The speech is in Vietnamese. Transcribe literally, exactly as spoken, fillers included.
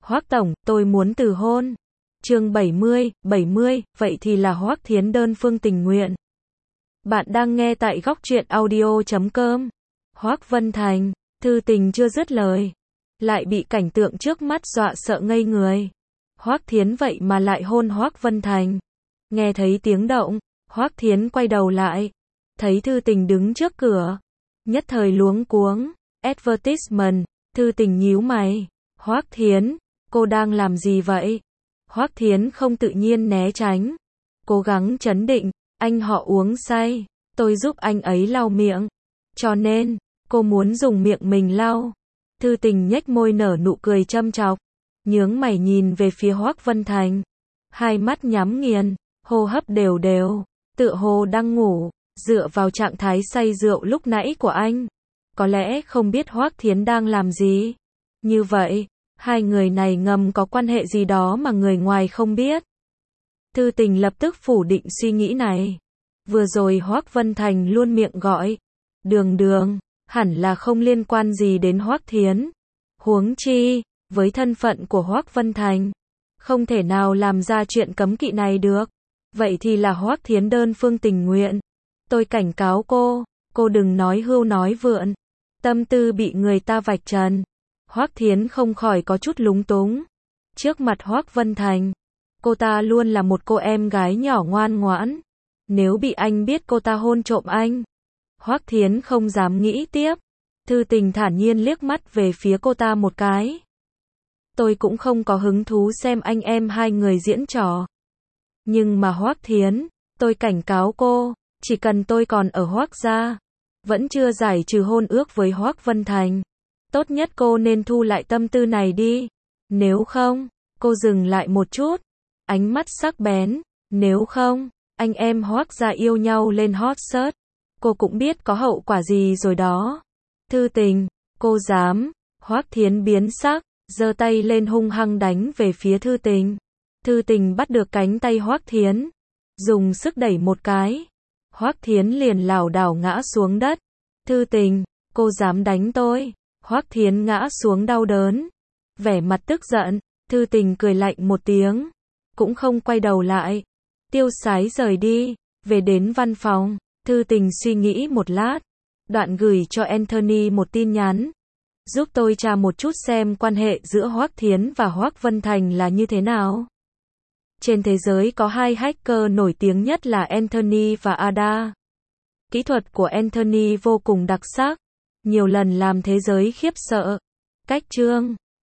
Hoác tổng, tôi muốn từ hôn. Chương bảy mươi, bảy mươi, vậy thì là Hoác Thiến đơn phương tình nguyện. Bạn đang nghe tại góc truyện audio chấm com. Hoác Vân Thành, thư tình chưa dứt lời, lại bị cảnh tượng trước mắt dọa sợ ngây người. Hoác Thiến vậy mà lại hôn Hoác Vân Thành. Nghe thấy tiếng động, Hoác Thiến quay đầu lại, thấy thư tình đứng trước cửa, nhất thời luống cuống. Advertisement, thư tình nhíu mày. Hoác Thiến, cô đang làm gì vậy? Hoác Thiến không tự nhiên né tránh, cố gắng trấn định, anh họ uống say, tôi giúp anh ấy lau miệng, cho nên, cô muốn dùng miệng mình lau. Thư tình nhếch môi nở nụ cười châm chọc, nhướng mày nhìn về phía Hoác Vân Thành, hai mắt nhắm nghiền, hô hấp đều đều, tựa hồ đang ngủ, dựa vào trạng thái say rượu lúc nãy của anh. Có lẽ không biết Hoác Thiến đang làm gì. Như vậy, hai người này ngầm có quan hệ gì đó mà người ngoài không biết. Thư tình lập tức phủ định suy nghĩ này. Vừa rồi Hoác Vân Thành luôn miệng gọi Đường Đường, hẳn là không liên quan gì đến Hoác Thiến. Huống chi, với thân phận của Hoác Vân Thành, không thể nào làm ra chuyện cấm kỵ này được. Vậy thì là Hoác Thiến đơn phương tình nguyện. Tôi cảnh cáo cô, cô đừng nói hưu nói vượn. Tâm tư bị người ta vạch trần. Hoác Thiến không khỏi có chút lúng túng. Trước mặt Hoác Vân Thành, cô ta luôn là một cô em gái nhỏ ngoan ngoãn. Nếu bị anh biết cô ta hôn trộm anh, Hoác Thiến không dám nghĩ tiếp. Thư tình thản nhiên liếc mắt về phía cô ta một cái. Tôi cũng không có hứng thú xem anh em hai người diễn trò. Nhưng mà Hoác Thiến, tôi cảnh cáo cô, chỉ cần tôi còn ở Hoác gia, vẫn chưa giải trừ hôn ước với Hoác Vân Thành, tốt nhất cô nên thu lại tâm tư này đi. Nếu không, cô dừng lại một chút, ánh mắt sắc bén, nếu không, anh em Hoác gia yêu nhau lên hot search, cô cũng biết có hậu quả gì rồi đó. Thư tình, cô dám? Hoác Thiến biến sắc, giơ tay lên hung hăng đánh về phía thư tình. Thư tình bắt được cánh tay Hoác Thiến, dùng sức đẩy một cái. Hoác Thiến liền lảo đảo ngã xuống đất. Thư tình, cô dám đánh tôi? Hoác Thiến ngã xuống đau đớn, vẻ mặt tức giận. Thư tình cười lạnh một tiếng, cũng không quay đầu lại, tiêu sái rời đi. Về đến văn phòng, thư tình suy nghĩ một lát, đoạn gửi cho Anthony một tin nhắn. Giúp tôi tra một chút xem quan hệ giữa Hoác Thiến và Hoác Vân Thành là như thế nào. Trên thế giới có hai hacker nổi tiếng nhất là Anthony và Ada. Kỹ thuật của Anthony vô cùng đặc sắc, nhiều lần làm thế giới khiếp sợ. Cách chương